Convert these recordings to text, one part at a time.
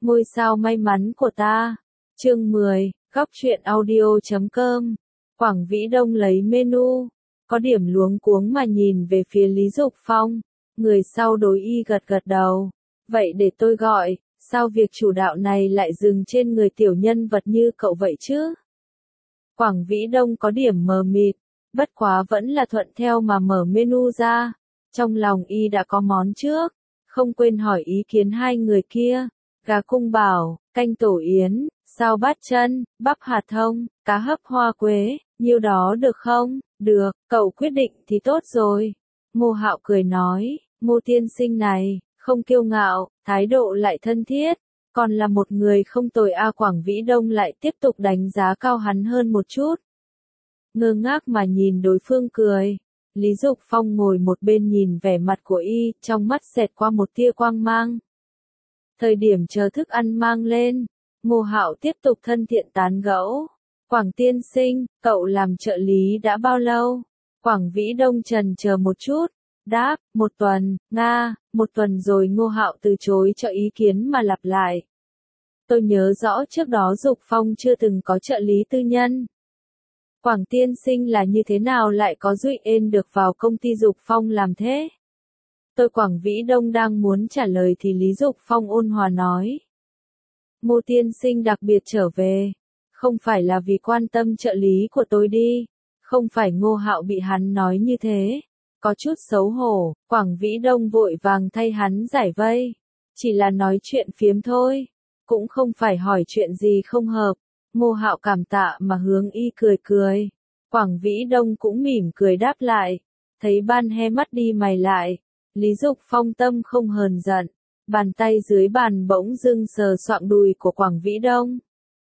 Ngôi sao may mắn của ta. Chương 10, góc truyện audio.com. Quảng Vĩ Đông lấy menu, có điểm luống cuống mà nhìn về phía Lý Dục Phong. Người sau đối y gật gật đầu. Vậy để tôi gọi, sao việc chủ đạo này lại dừng trên người tiểu nhân vật như cậu vậy chứ? Quảng Vĩ Đông có điểm mờ mịt, bất quá vẫn là thuận theo mà mở menu ra. Trong lòng y đã có món trước, không quên hỏi ý kiến hai người kia. Gà cung bảo, canh tổ yến, sao bát chân, bắp hạt thông, cá hấp hoa quế, nhiêu đó được không? Được, cậu quyết định thì tốt rồi. Ngô Hạo cười nói, Ngô tiên sinh này, không kiêu ngạo, thái độ lại thân thiết, còn là một người không tồi a. Quảng Vĩ Đông lại tiếp tục đánh giá cao hắn hơn một chút. Ngơ ngác mà nhìn đối phương cười. Lý Dục Phong ngồi một bên nhìn vẻ mặt của y, trong mắt xẹt qua một tia quang mang. Thời điểm chờ thức ăn mang lên, Ngô Hạo tiếp tục thân thiện tán gẫu. Quảng tiên sinh, cậu làm trợ lý đã bao lâu? Quảng Vĩ Đông chần chờ một chút, đáp, 1 tuần, Nga, 1 tuần rồi. Ngô Hạo từ chối cho ý kiến mà lặp lại. Tôi nhớ rõ trước đó Dục Phong chưa từng có trợ lý tư nhân. Quảng tiên sinh là như thế nào lại có duyên được vào công ty Dục Phong làm thế? Tôi Quảng Vĩ Đông đang muốn trả lời thì Lý Dục Phong ôn hòa nói. Ngô tiên sinh đặc biệt trở về, không phải là vì quan tâm trợ lý của tôi đi, không phải. Ngô Hạo bị hắn nói như thế, có chút xấu hổ. Quảng Vĩ Đông vội vàng thay hắn giải vây, chỉ là nói chuyện phiếm thôi, cũng không phải hỏi chuyện gì không hợp. Ngô Hạo cảm tạ mà hướng y cười cười. Quảng Vĩ Đông cũng mỉm cười đáp lại, thấy ban he mắt đi mày lại. Lý Dục Phong tâm không hờn giận, bàn tay dưới bàn bỗng dưng sờ soạng đùi của Quảng Vĩ Đông.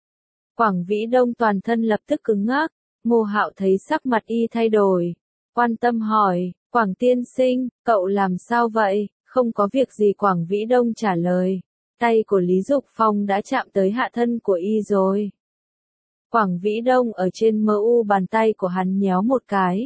Quảng Vĩ Đông toàn thân lập tức cứng ngắc. Ngô Hạo thấy sắc mặt y thay đổi, quan tâm hỏi, Quảng tiên sinh, cậu làm sao vậy? Không có việc gì. Quảng Vĩ Đông trả lời, tay của Lý Dục Phong đã chạm tới hạ thân của y rồi. Quảng Vĩ Đông ở trên mu bàn tay của hắn nhéo một cái.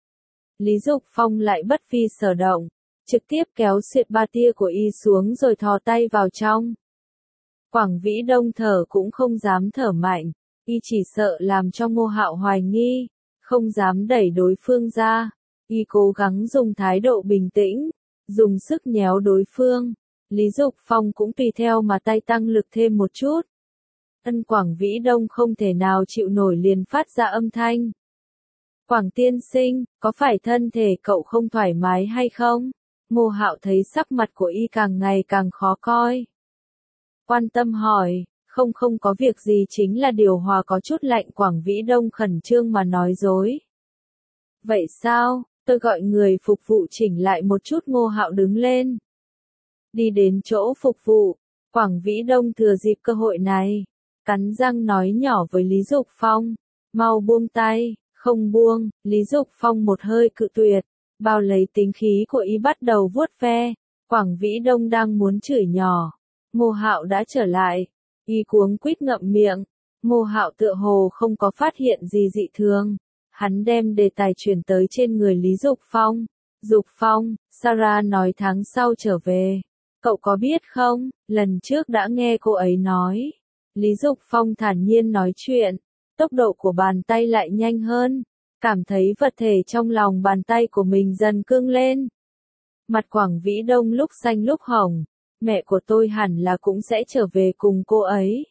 Lý Dục Phong lại bất phi sở động, trực tiếp kéo xuyệt ba tia của y xuống rồi thò tay vào trong. Quảng Vĩ Đông thở cũng không dám thở mạnh, y chỉ sợ làm cho Ngô Hạo hoài nghi, không dám đẩy đối phương ra. Y cố gắng dùng thái độ bình tĩnh, dùng sức nhéo đối phương. Lý Dục Phong cũng tùy theo mà tay tăng lực thêm một chút. Quảng Vĩ Đông không thể nào chịu nổi liền phát ra âm thanh. Quảng tiên sinh, có phải thân thể cậu không thoải mái hay không? Ngô Hạo thấy sắc mặt của y càng ngày càng khó coi, quan tâm hỏi, không có việc gì, chính là điều hòa có chút lạnh. Quảng Vĩ Đông khẩn trương mà nói dối. Vậy sao, tôi gọi người phục vụ chỉnh lại một chút. Ngô Hạo đứng lên, đi đến chỗ phục vụ. Quảng Vĩ Đông thừa dịp cơ hội này, cắn răng nói nhỏ với Lý Dục Phong, mau buông tay. Không buông. Lý Dục Phong một hơi cự tuyệt, bao lấy tính khí của y bắt đầu vuốt ve. Quảng Vĩ Đông đang muốn chửi nhỏ, Ngô Hạo đã trở lại, y cuống quýt ngậm miệng. Ngô Hạo tựa hồ không có phát hiện gì dị thường, hắn đem đề tài chuyển tới trên người Lý Dục Phong. Dục Phong, Sarah nói tháng sau trở về, cậu có biết không, lần trước đã nghe cô ấy nói. Lý Dục Phong thản nhiên nói chuyện, tốc độ của bàn tay lại nhanh hơn, cảm thấy vật thể trong lòng bàn tay của mình dần cương lên. Mặt Quảng Vĩ Đông lúc xanh lúc hồng, mẹ của tôi hẳn là cũng sẽ trở về cùng cô ấy.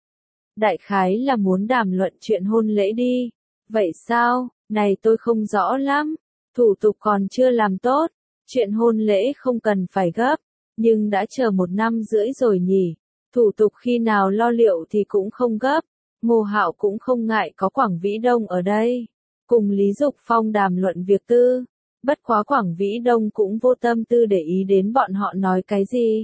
Đại khái là muốn đàm luận chuyện hôn lễ đi. Vậy sao, này tôi không rõ lắm, thủ tục còn chưa làm tốt, chuyện hôn lễ không cần phải gấp, nhưng đã chờ 1 năm rưỡi rồi nhỉ, thủ tục khi nào lo liệu thì cũng không gấp. Ngô Hạo cũng không ngại có Quảng Vĩ Đông ở đây, cùng Lý Dục Phong đàm luận việc tư, bất quá Quảng Vĩ Đông cũng vô tâm tư để ý đến bọn họ nói cái gì.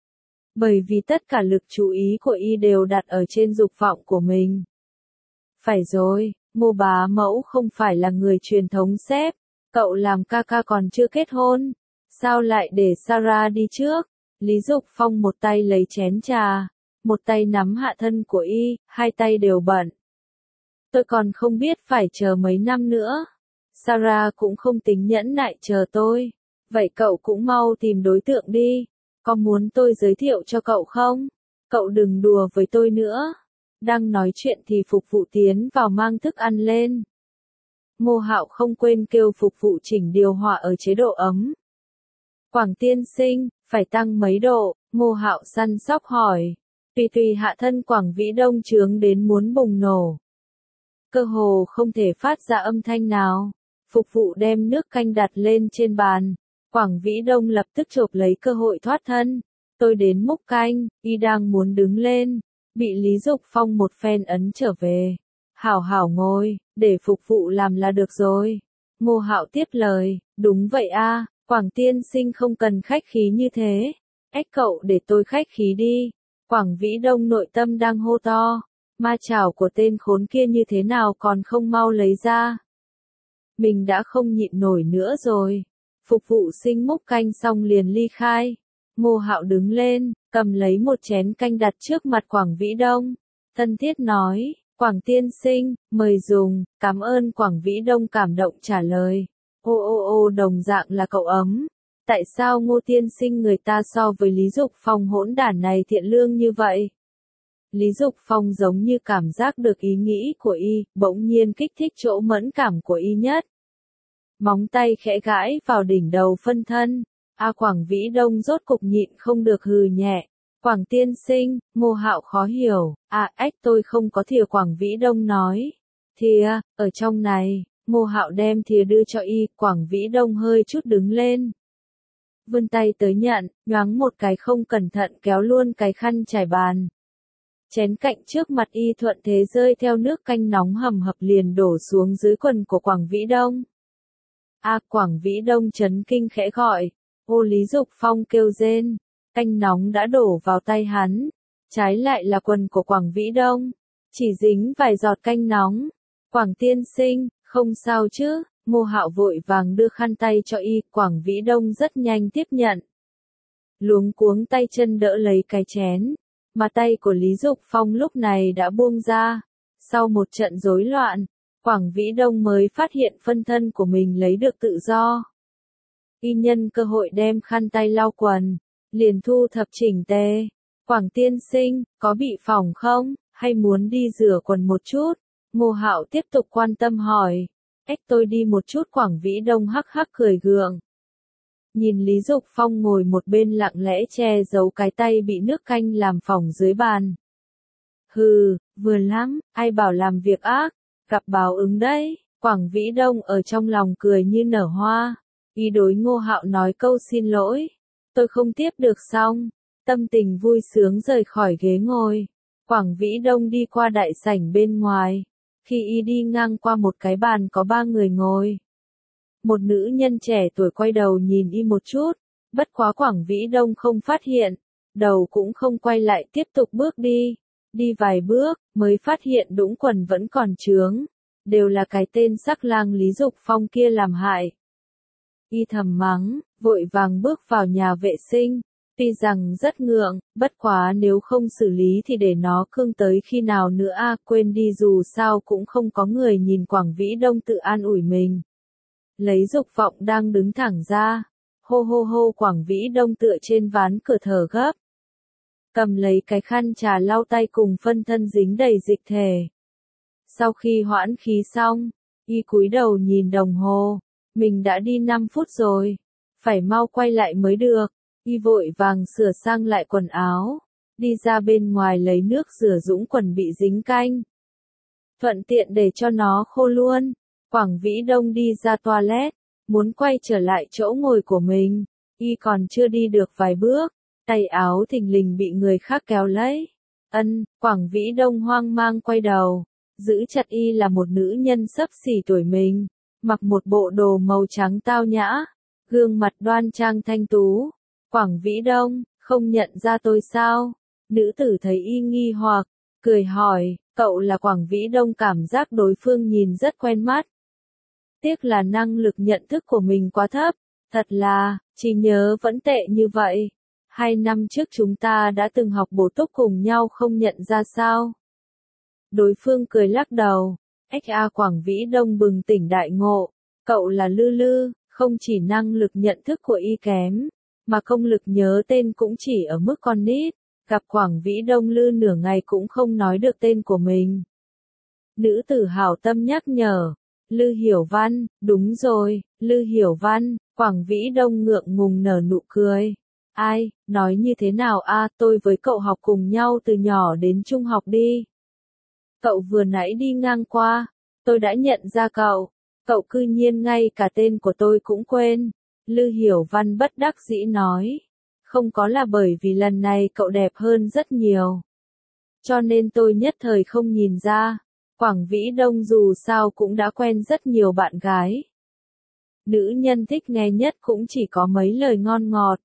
Bởi vì tất cả lực chú ý của y đều đặt ở trên dục vọng của mình. Phải rồi, Ngô bá mẫu không phải là người truyền thống xếp, cậu làm ca ca còn chưa kết hôn, sao lại để Sarah đi trước? Lý Dục Phong một tay lấy chén trà, một tay nắm hạ thân của y, hai tay đều bận. Tôi còn không biết phải chờ mấy năm nữa. Sarah cũng không tính nhẫn nại chờ tôi. Vậy cậu cũng mau tìm đối tượng đi. Có muốn tôi giới thiệu cho cậu không? Cậu đừng đùa với tôi nữa. Đang nói chuyện thì phục vụ tiến vào mang thức ăn lên. Ngô Hạo không quên kêu phục vụ chỉnh điều hòa ở chế độ ấm. Quảng tiên sinh, phải tăng mấy độ? Ngô Hạo săn sóc hỏi. Tùy hạ thân Quảng Vĩ Đông trướng đến muốn bùng nổ. Cơ hồ không thể phát ra âm thanh nào. Phục vụ đem nước canh đặt lên trên bàn. Quảng Vĩ Đông lập tức chộp lấy cơ hội thoát thân. Tôi đến múc canh, y đang muốn đứng lên. Bị Lý Dục Phong một phen ấn trở về. Hảo hảo ngồi, để phục vụ làm là được rồi. Ngô Hạo tiếp lời, đúng vậy a, Quảng tiên sinh không cần khách khí như thế. Cậu để tôi khách khí đi. Quảng Vĩ Đông nội tâm đang hô to. Ma chảo của tên khốn kia như thế nào còn không mau lấy ra. Mình đã không nhịn nổi nữa rồi. Phục vụ sinh múc canh xong liền ly khai. Ngô Hạo đứng lên, cầm lấy một chén canh đặt trước mặt Quảng Vĩ Đông. Thân thiết nói, Quảng tiên sinh, mời dùng, cảm ơn. Quảng Vĩ Đông cảm động trả lời. Ô đồng dạng là cậu ấm. Tại sao Ngô tiên sinh người ta so với Lý Dục Phong hỗn đản này thiện lương như vậy? Lý Dục Phong giống như cảm giác được ý nghĩ của y, bỗng nhiên kích thích chỗ mẫn cảm của y nhất. Móng tay khẽ gãi vào đỉnh đầu phân thân. Quảng Vĩ Đông rốt cục nhịn không được hừ nhẹ. Quảng tiên sinh, Ngô Hạo khó hiểu. Tôi không có thìa. Quảng Vĩ Đông nói. Thìa, ở trong này. Ngô Hạo đem thìa đưa cho y. Quảng Vĩ Đông hơi chút đứng lên. Vươn tay tới nhận, nhoáng một cái không cẩn thận kéo luôn cái khăn trải bàn. Chén cạnh trước mặt y thuận thế rơi theo nước canh nóng hầm hập liền đổ xuống dưới quần của Quảng Vĩ Đông. Quảng Vĩ Đông chấn kinh khẽ gọi. Lý Dục Phong kêu rên. Canh nóng đã đổ vào tay hắn. Trái lại là quần của Quảng Vĩ Đông. Chỉ dính vài giọt canh nóng. Quảng tiên sinh, không sao chứ? Ngô Hạo vội vàng đưa khăn tay cho y. Quảng Vĩ Đông rất nhanh tiếp nhận. Luống cuống tay chân đỡ lấy cái chén. Mà tay của Lý Dục Phong lúc này đã buông ra. Sau một trận rối loạn, Quảng Vĩ Đông mới phát hiện phân thân của mình lấy được tự do. Y nhân cơ hội đem khăn tay lau quần, liền thu thập chỉnh tề. Quảng tiên sinh, có bị phỏng không, hay muốn đi rửa quần một chút? Ngô Hạo tiếp tục quan tâm hỏi. Tôi đi một chút. Quảng Vĩ Đông hắc hắc cười gượng. Nhìn Lý Dục Phong ngồi một bên lặng lẽ che giấu cái tay bị nước canh làm phỏng dưới bàn. Hừ, vừa lắm, ai bảo làm việc ác, gặp báo ứng đấy. Quảng Vĩ Đông ở trong lòng cười như nở hoa. Y đối Ngô Hạo nói câu xin lỗi. Tôi không tiếp được xong. Tâm tình vui sướng rời khỏi ghế ngồi. Quảng Vĩ Đông đi qua đại sảnh bên ngoài. Khi y đi ngang qua một cái bàn có 3 người ngồi. Một nữ nhân trẻ tuổi quay đầu nhìn y một chút. Bất quá Quảng Vĩ Đông không phát hiện. Đầu cũng không quay lại tiếp tục bước đi. Đi vài bước, mới phát hiện đũng quần vẫn còn chướng. Đều là cái tên sắc lang Lý Dục Phong kia làm hại. Y thầm mắng, vội vàng bước vào nhà vệ sinh. Tuy rằng rất ngượng, bất quá nếu không xử lý thì để nó cương tới khi nào nữa quên đi dù sao cũng không có người nhìn. Quảng Vĩ Đông tự an ủi mình. Lấy Dục Vọng đang đứng thẳng ra. Hô hô hô. Quảng Vĩ Đông tựa trên ván cửa thở gấp. Cầm lấy cái khăn trà lau tay cùng phân thân dính đầy dịch thể. Sau khi hoãn khí xong, y cúi đầu nhìn đồng hồ. Mình đã đi 5 phút rồi. Phải mau quay lại mới được. Y vội vàng sửa sang lại quần áo. Đi ra bên ngoài lấy nước rửa dũng quần bị dính canh. Thuận tiện để cho nó khô luôn. Quảng Vĩ Đông đi ra toilet. Muốn quay trở lại chỗ ngồi của mình. Y còn chưa đi được vài bước. Tay áo thình lình bị người khác kéo lấy. Quảng Vĩ Đông hoang mang quay đầu. Giữ chặt y là một nữ nhân xấp xỉ tuổi mình. Mặc một bộ đồ màu trắng tao nhã. Gương mặt đoan trang thanh tú. Quảng Vĩ Đông, không nhận ra tôi sao? Nữ tử thấy y nghi hoặc, cười hỏi, cậu là Quảng Vĩ Đông cảm giác đối phương nhìn rất quen mắt. Tiếc là năng lực nhận thức của mình quá thấp, thật là, trí nhớ vẫn tệ như vậy. 2 năm trước chúng ta đã từng học bổ túc cùng nhau không nhận ra sao? Đối phương cười lắc đầu, Quảng Vĩ Đông bừng tỉnh đại ngộ, cậu là Lư Lư, không chỉ năng lực nhận thức của y kém. Mà công lực nhớ tên cũng chỉ ở mức con nít, Gặp Quảng Vĩ Đông lư nửa ngày cũng không nói được tên của mình. Nữ tử hảo tâm nhắc nhở. Lư Hiểu Văn, đúng rồi, Lư Hiểu Văn. Quảng Vĩ Đông ngượng ngùng nở nụ cười. Ai, nói như thế nào a, tôi với cậu học cùng nhau từ nhỏ đến trung học đi. Cậu vừa nãy đi ngang qua, tôi đã nhận ra cậu. Cậu cư nhiên ngay cả tên của tôi cũng quên. Lư Hiểu Văn bất đắc dĩ nói. Không có là bởi vì lần này cậu đẹp hơn rất nhiều. Cho nên tôi nhất thời không nhìn ra. Quảng Vĩ Đông dù sao cũng đã quen rất nhiều bạn gái. Nữ nhân thích nghe nhất cũng chỉ có mấy lời ngon ngọt.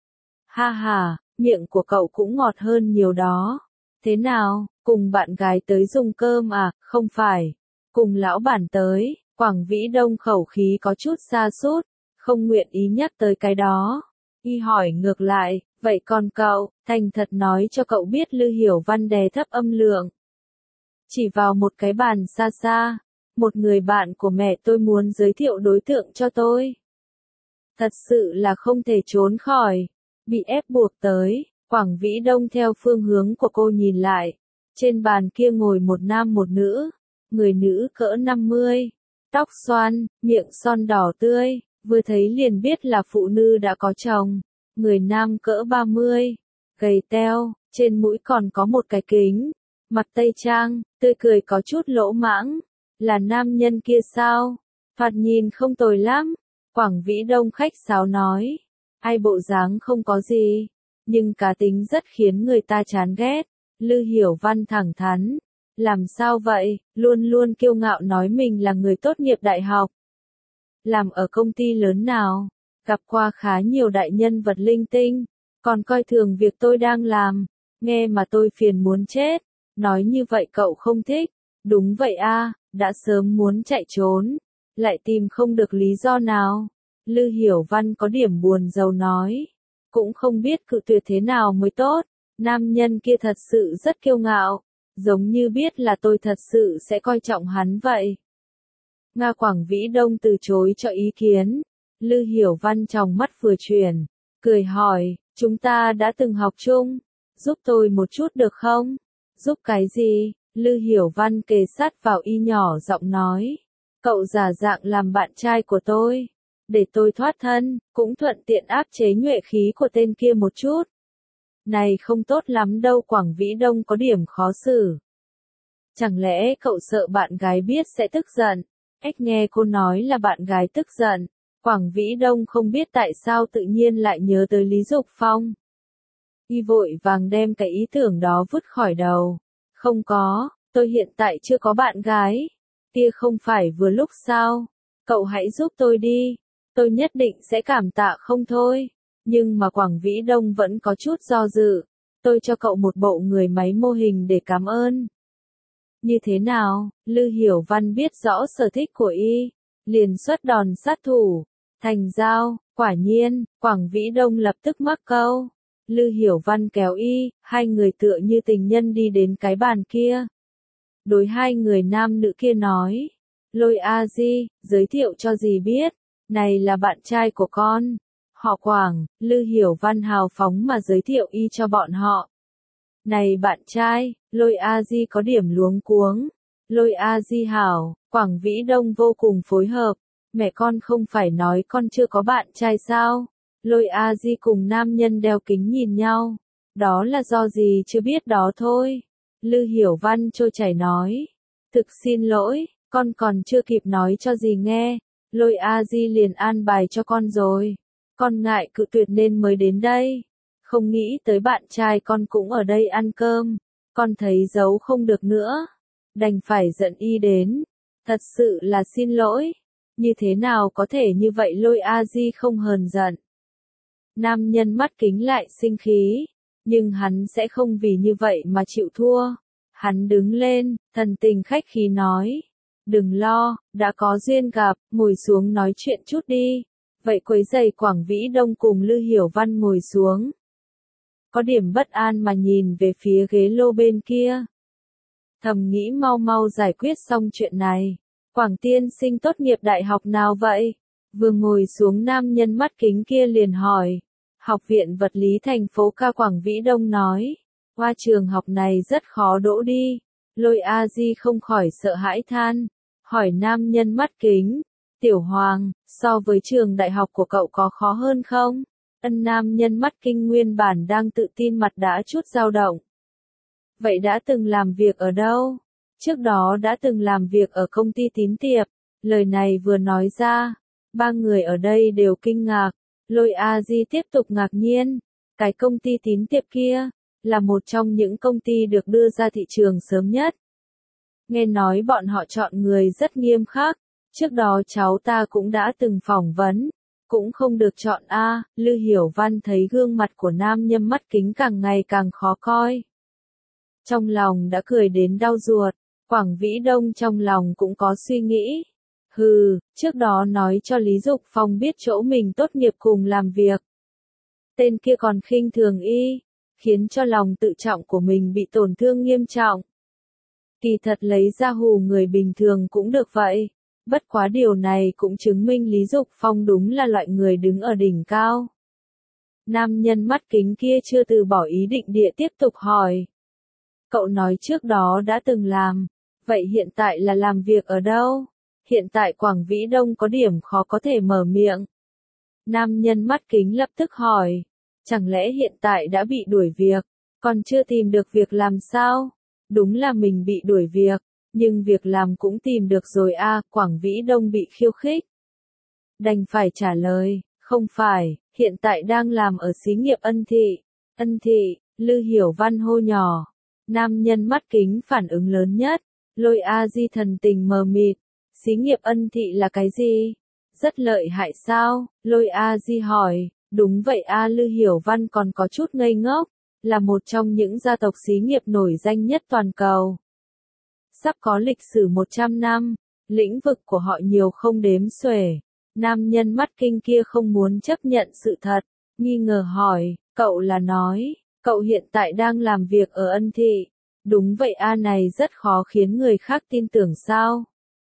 Ha ha, miệng của cậu cũng ngọt hơn nhiều đó. Thế nào, cùng bạn gái tới dùng cơm à, không phải. Cùng lão bản tới, Quảng Vĩ Đông khẩu khí có chút sa sút, không nguyện ý nhắc tới cái đó. Y hỏi ngược lại, vậy còn cậu, thành thật nói cho cậu biết Lư Hiểu Văn đè thấp âm lượng. Chỉ vào một cái bàn xa xa, một người bạn của mẹ tôi muốn giới thiệu đối tượng cho tôi. Thật sự là không thể trốn khỏi, bị ép buộc tới. Quảng Vĩ Đông theo phương hướng của cô nhìn lại, trên bàn kia ngồi một nam một nữ, người nữ cỡ 50, tóc xoăn, miệng son đỏ tươi, vừa thấy liền biết là phụ nữ đã có chồng, người nam cỡ 30, gầy teo, trên mũi còn có một cái kính, mặt tây trang, tươi cười có chút lỗ mãng, là nam nhân kia sao? Thoạt nhìn không tồi lắm, Quảng Vĩ Đông khách sáo nói, ai bộ dáng không có gì, nhưng cá tính rất khiến người ta chán ghét. Lư Hiểu Văn thẳng thắn, làm sao vậy, luôn luôn kiêu ngạo nói mình là người tốt nghiệp đại học. Làm ở công ty lớn nào, gặp qua khá nhiều đại nhân vật linh tinh, còn coi thường việc tôi đang làm, nghe mà tôi phiền muốn chết, nói như vậy cậu không thích, đúng vậy a, đã sớm muốn chạy trốn, lại tìm không được lý do nào. Lư Hiểu Văn có điểm buồn rầu nói, cũng không biết cự tuyệt thế nào mới tốt, nam nhân kia thật sự rất kiêu ngạo, giống như biết là tôi thật sự sẽ coi trọng hắn vậy. Nga Quảng Vĩ Đông từ chối cho ý kiến, Lư Hiểu Văn trong mắt vừa chuyển, cười hỏi, chúng ta đã từng học chung, giúp tôi một chút được không? Giúp cái gì? Lư Hiểu Văn kề sát vào y nhỏ giọng nói, cậu giả dạng làm bạn trai của tôi, để tôi thoát thân, cũng thuận tiện áp chế nhuệ khí của tên kia một chút. Này không tốt lắm đâu, Quảng Vĩ Đông có điểm khó xử. Chẳng lẽ cậu sợ bạn gái biết sẽ tức giận? Ếch nghe cô nói là bạn gái tức giận, Quảng Vĩ Đông không biết tại sao tự nhiên lại nhớ tới Lý Dục Phong. Y vội vàng đem cái ý tưởng đó vứt khỏi đầu. Không có, tôi hiện tại chưa có bạn gái. Kia không phải vừa lúc sao? Cậu hãy giúp tôi đi, tôi nhất định sẽ cảm tạ không thôi. Nhưng mà Quảng Vĩ Đông vẫn có chút do dự. Tôi cho cậu một bộ người máy mô hình để cảm ơn. Như thế nào? Lư Hiểu Văn biết rõ sở thích của y, liền xuất đòn sát thủ, thành giao, quả nhiên, Quảng Vĩ Đông lập tức mắc câu. Lư Hiểu Văn kéo y, hai người tựa như tình nhân đi đến cái bàn kia. Đối hai người nam nữ kia nói, Lôi A Di, giới thiệu cho dì biết, này là bạn trai của con. Họ Quảng, Lư Hiểu Văn hào phóng mà giới thiệu y cho bọn họ. Này bạn trai, Lôi A Di có điểm luống cuống. Lôi A Di hảo, Quảng Vĩ Đông vô cùng phối hợp. Mẹ con không phải nói con chưa có bạn trai sao? Lôi A Di cùng nam nhân đeo kính nhìn nhau. Đó là do gì chưa biết đó thôi. Lư Hiểu Văn trôi chảy nói. Thực xin lỗi, con còn chưa kịp nói cho dì nghe. Lôi A Di liền an bài cho con rồi. Con ngại cự tuyệt nên mới đến đây. Không nghĩ tới bạn trai con cũng ở đây ăn cơm. Con thấy giấu không được nữa. Đành phải giận y đến. Thật sự là xin lỗi. Như thế nào có thể như vậy, Lôi A Di không hờn giận. Nam nhân mắt kính lại sinh khí. Nhưng hắn sẽ không vì như vậy mà chịu thua. Hắn đứng lên, thần tình khách khí nói. Đừng lo, đã có duyên gặp, ngồi xuống nói chuyện chút đi. Vậy quấy giày Quảng Vĩ Đông cùng Lư Hiểu Văn ngồi xuống. Có điểm bất an mà nhìn về phía ghế lô bên kia. Thầm nghĩ mau mau giải quyết xong chuyện này. Quảng tiên sinh tốt nghiệp đại học nào vậy? Vừa ngồi xuống nam nhân mắt kính kia liền hỏi. Học viện vật lý thành phố Ca. Quảng Vĩ Đông nói. Qua trường học này rất khó đỗ đi. Lôi A Di không khỏi sợ hãi than. Hỏi nam nhân mắt kính. Tiểu Hoàng, so với trường đại học của cậu có khó hơn không? Ân nam nhân mắt kinh nguyên bản đang tự tin mặt đã chút dao động. Vậy đã từng làm việc ở đâu? Trước đó đã từng làm việc ở công ty tín tiệp. Lời này vừa nói ra, ba người ở đây đều kinh ngạc. Lôi A Di tiếp tục ngạc nhiên. Cái công ty tín tiệp kia, là một trong những công ty được đưa ra thị trường sớm nhất. Nghe nói bọn họ chọn người rất nghiêm khắc. Trước đó cháu ta cũng đã từng phỏng vấn. Cũng không được chọn a. Lư Hiểu Văn thấy gương mặt của nam nhân mắt kính càng ngày càng khó coi. Trong lòng đã cười đến đau ruột. Quảng Vĩ Đông trong lòng cũng có suy nghĩ. Hừ, trước đó nói cho Lý Dục Phong biết chỗ mình tốt nghiệp cùng làm việc. Tên kia còn khinh thường y, khiến cho lòng tự trọng của mình bị tổn thương nghiêm trọng. Kỳ thật lấy ra hù người bình thường cũng được vậy. Bất quá điều này cũng chứng minh Lý Dục Phong đúng là loại người đứng ở đỉnh cao. Nam nhân mắt kính kia chưa từ bỏ ý định địa tiếp tục hỏi. Cậu nói trước đó đã từng làm, vậy hiện tại là làm việc ở đâu? Hiện tại Quảng Vĩ Đông có điểm khó có thể mở miệng. Nam nhân mắt kính lập tức hỏi, chẳng lẽ hiện tại đã bị đuổi việc, còn chưa tìm được việc làm sao? Đúng là mình bị đuổi việc, nhưng việc làm cũng tìm được rồi a. Quảng Vĩ Đông bị khiêu khích. Đành phải trả lời, không phải, hiện tại đang làm ở xí nghiệp Ân Thị. Ân Thị, Lư Hiểu Văn hô nhỏ. Nam nhân mắt kính phản ứng lớn nhất. Lôi A Di thần tình mờ mịt. Xí nghiệp Ân Thị là cái gì? Rất lợi hại sao? Lôi A Di hỏi. Đúng vậy a. Lư Hiểu Văn còn có chút ngây ngốc. Là một trong những gia tộc xí nghiệp nổi danh nhất toàn cầu. Sắp có lịch sử 100 năm. Lĩnh vực của họ nhiều không đếm xuể. Nam nhân mắt kinh kia không muốn chấp nhận sự thật. Nghi ngờ hỏi. Cậu là nói, cậu hiện tại đang làm việc ở Ân Thị. Đúng vậy a. Này rất khó khiến người khác tin tưởng sao?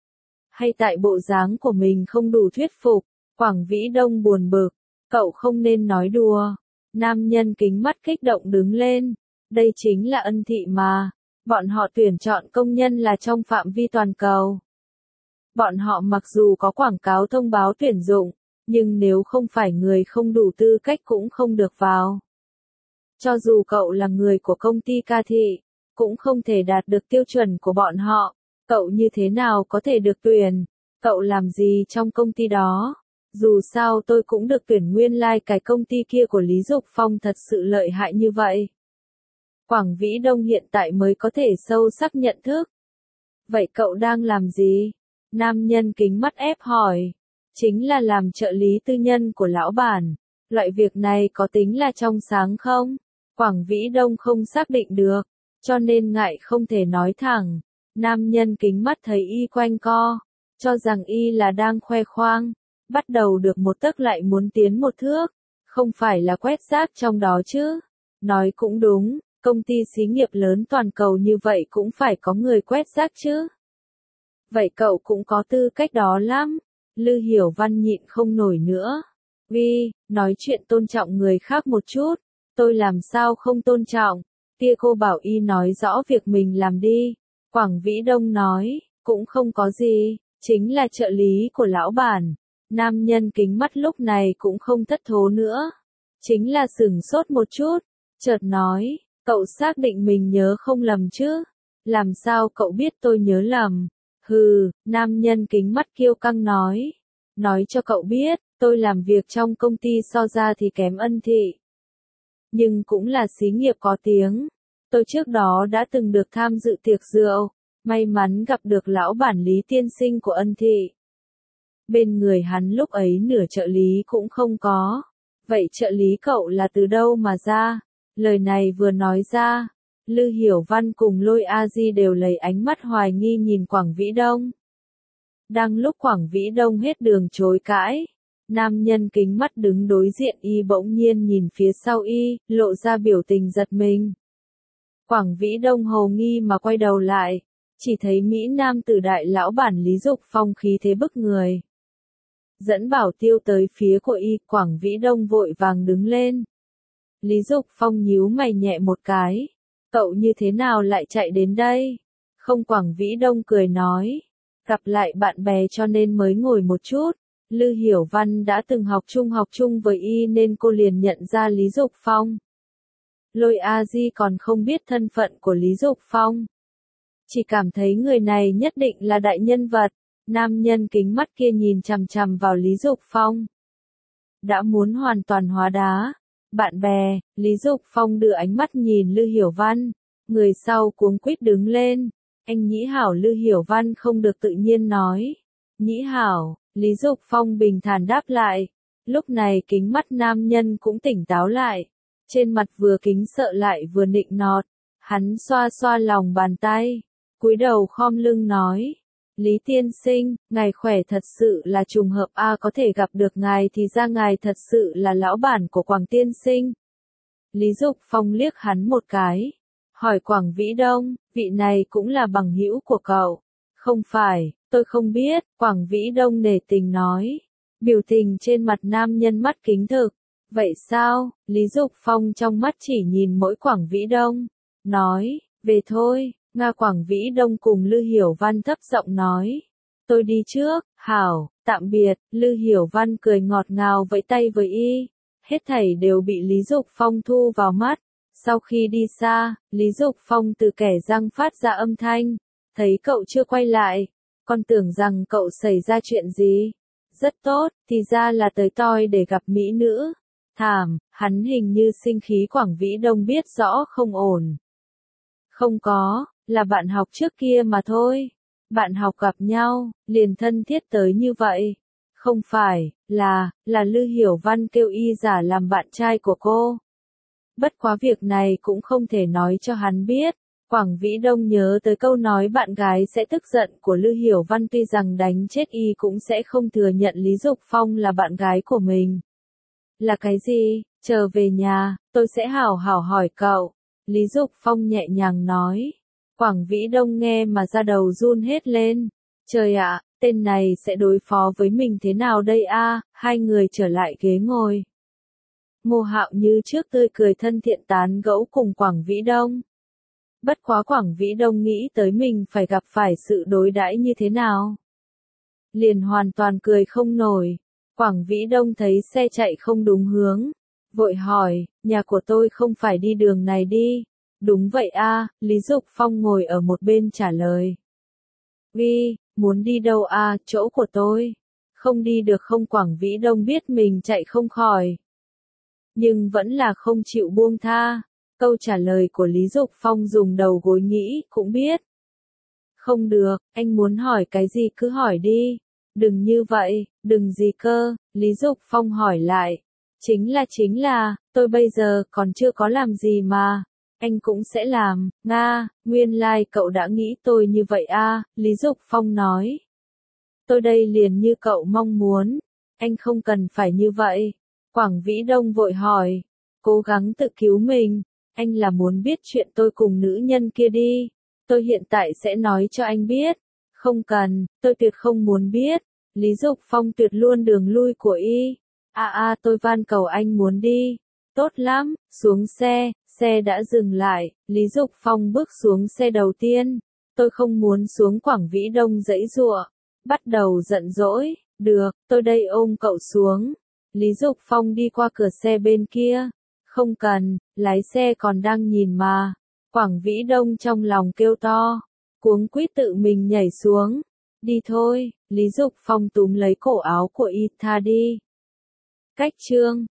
Hay tại bộ dáng của mình không đủ thuyết phục? Quảng Vĩ Đông buồn bực. Cậu không nên nói đùa. Nam nhân kính mắt kích động đứng lên. Đây chính là Ân Thị mà. Bọn họ tuyển chọn công nhân là trong phạm vi toàn cầu. Bọn họ mặc dù có quảng cáo thông báo tuyển dụng, nhưng nếu không phải người không đủ tư cách cũng không được vào. Cho dù cậu là người của công ty Ca Thị, cũng không thể đạt được tiêu chuẩn của bọn họ. Cậu như thế nào có thể được tuyển? Cậu làm gì trong công ty đó? Dù sao tôi cũng được tuyển nguyên lai cái công ty kia của Lý Dục Phong thật sự lợi hại như vậy. Quảng Vĩ Đông hiện tại mới có thể sâu sắc nhận thức. Vậy cậu đang làm gì? Nam nhân kính mắt ép hỏi. Chính là làm trợ lý tư nhân của lão bản. Loại việc này có tính là trong sáng không? Quảng Vĩ Đông không xác định được, cho nên ngại không thể nói thẳng. Nam nhân kính mắt thấy y quanh co, cho rằng y là đang khoe khoang. Bắt đầu được một tấc lại muốn tiến một thước. Không phải là quét rác trong đó chứ? Nói cũng đúng, công ty xí nghiệp lớn toàn cầu như vậy cũng phải có người quét rác chứ? Vậy cậu cũng có tư cách đó lắm. Lư Hiểu Văn nhịn không nổi nữa. Vi, nói chuyện tôn trọng người khác một chút. Tôi làm sao không tôn trọng? Kia cô bảo y nói rõ việc mình làm đi. Quảng Vĩ Đông nói, cũng không có gì, chính là trợ lý của lão bản. Nam nhân kính mắt lúc này cũng không thất thố nữa. Chính là sửng sốt một chút. Chợt nói, cậu xác định mình nhớ không lầm chứ? Làm sao cậu biết tôi nhớ lầm? Hừ, nam nhân kính mắt kiêu căng nói. Nói cho cậu biết, tôi làm việc trong công ty so ra thì kém Ân Thị. Nhưng cũng là xí nghiệp có tiếng. Tôi trước đó đã từng được tham dự tiệc rượu, may mắn gặp được lão bản Lý tiên sinh của Ân Thị. Bên người hắn lúc ấy nửa trợ lý cũng không có. Vậy trợ lý cậu là từ đâu mà ra? Lời này vừa nói ra, Lư Hiểu Văn cùng Lôi A Di đều lấy ánh mắt hoài nghi nhìn Quảng Vĩ Đông. Đang lúc Quảng Vĩ Đông hết đường chối cãi, nam nhân kính mắt đứng đối diện y bỗng nhiên nhìn phía sau y, lộ ra biểu tình giật mình. Quảng Vĩ Đông hồ nghi mà quay đầu lại, chỉ thấy Mỹ Nam tử đại lão bản Lý Dục Phong khí thế bức người. Dẫn bảo tiêu tới phía của y, Quảng Vĩ Đông vội vàng đứng lên. Lý Dục Phong nhíu mày nhẹ một cái. Cậu như thế nào lại chạy đến đây? Không, Quảng Vĩ Đông cười nói. Gặp lại bạn bè cho nên mới ngồi một chút. Lư Hiểu Văn đã từng học chung với y nên cô liền nhận ra Lý Dục Phong. Lôi A Di còn không biết thân phận của Lý Dục Phong. Chỉ cảm thấy người này nhất định là đại nhân vật. Nam nhân kính mắt kia nhìn chằm chằm vào Lý Dục Phong. Đã muốn hoàn toàn hóa đá. Bạn bè, Lý Dục Phong đưa ánh mắt nhìn Lư Hiểu Văn. Người sau cuống quýt đứng lên. Anh Nhĩ Hảo. Lư Hiểu Văn không được tự nhiên nói. Nhĩ Hảo, Lý Dục Phong bình thản đáp lại. Lúc này kính mắt nam nhân cũng tỉnh táo lại. Trên mặt vừa kính sợ lại vừa nịnh nọt. Hắn xoa xoa lòng bàn tay. Cúi đầu khom lưng nói. Lý tiên sinh, ngài khỏe, thật sự là trùng hợp a, có thể gặp được ngài thì ra ngài thật sự là lão bản của Quảng tiên sinh. Lý Dục Phong liếc hắn một cái. Hỏi Quảng Vĩ Đông, vị này cũng là bằng hữu của cậu. Không phải, tôi không biết, Quảng Vĩ Đông nể tình nói. Biểu tình trên mặt nam nhân mắt kính thực. Vậy sao? Lý Dục Phong trong mắt chỉ nhìn mỗi Quảng Vĩ Đông. Nói, về thôi. Nga. Quảng Vĩ Đông cùng Lư Hiểu Văn thấp giọng nói. Tôi đi trước, hảo, tạm biệt. Lư Hiểu Văn cười ngọt ngào vẫy tay với y. Hết thảy đều bị Lý Dục Phong thu vào mắt. Sau khi đi xa, Lý Dục Phong từ kẻ răng phát ra âm thanh. Thấy cậu chưa quay lại. Con tưởng rằng cậu xảy ra chuyện gì. Rất tốt, thì ra là tới toi để gặp mỹ nữ. Thảm, hắn hình như sinh khí. Quảng Vĩ Đông biết rõ không ổn. Không có, là bạn học trước kia mà thôi. Bạn học gặp nhau, liền thân thiết tới như vậy. Không phải, là Lư Hiểu Văn kêu y giả làm bạn trai của cô. Bất quá việc này cũng không thể nói cho hắn biết. Quảng Vĩ Đông nhớ tới câu nói bạn gái sẽ tức giận của Lư Hiểu Văn, tuy rằng đánh chết y cũng sẽ không thừa nhận Lý Dục Phong là bạn gái của mình. Là cái gì? Chờ về nhà, tôi sẽ hảo hảo hỏi cậu. Lý Dục Phong nhẹ nhàng nói. Quảng Vĩ Đông nghe mà da đầu run hết lên. Trời ạ, tên này sẽ đối phó với mình thế nào đây a? Hai người trở lại ghế ngồi. Ngô Hạo như trước tươi cười thân thiện tán gẫu cùng Quảng Vĩ Đông. Bất quá Quảng Vĩ Đông nghĩ tới mình phải gặp phải sự đối đãi như thế nào. Liền hoàn toàn cười không nổi. Quảng Vĩ Đông thấy xe chạy không đúng hướng. Vội hỏi, nhà của tôi không phải đi đường này đi. Đúng vậy a, Lý Dục Phong ngồi ở một bên trả lời. Uy, muốn đi đâu a? Chỗ của tôi. Không đi được không? Quảng Vĩ Đông biết mình chạy không khỏi. Nhưng vẫn là không chịu buông tha. Câu trả lời của Lý Dục Phong dùng đầu gối nghĩ cũng biết. Không được, anh muốn hỏi cái gì cứ hỏi đi. Đừng như vậy, đừng gì cơ, Lý Dục Phong hỏi lại. Chính là, tôi bây giờ còn chưa có làm gì mà. Anh cũng sẽ làm, Nga, nguyên lai cậu đã nghĩ tôi như vậy a, Lý Dục Phong nói. Tôi đây liền như cậu mong muốn. Anh không cần phải như vậy. Quảng Vĩ Đông vội hỏi. Cố gắng tự cứu mình. Anh là muốn biết chuyện tôi cùng nữ nhân kia đi. Tôi hiện tại sẽ nói cho anh biết. Không cần, tôi tuyệt không muốn biết. Lý Dục Phong tuyệt luôn đường lui của y. Tôi van cầu anh muốn đi. Tốt lắm, xuống xe, xe đã dừng lại. Lý Dục Phong bước xuống xe đầu tiên. Tôi không muốn xuống. Quảng Vĩ Đông giãy giụa. Bắt đầu giận dỗi. Được, tôi đây ôm cậu xuống. Lý Dục Phong đi qua cửa xe bên kia. Không cần, lái xe còn đang nhìn mà. Quảng Vĩ Đông trong lòng kêu to. Cuống quýt tự mình nhảy xuống. Đi thôi, Lý Dục Phong túm lấy cổ áo của y, tha đi. Cách chương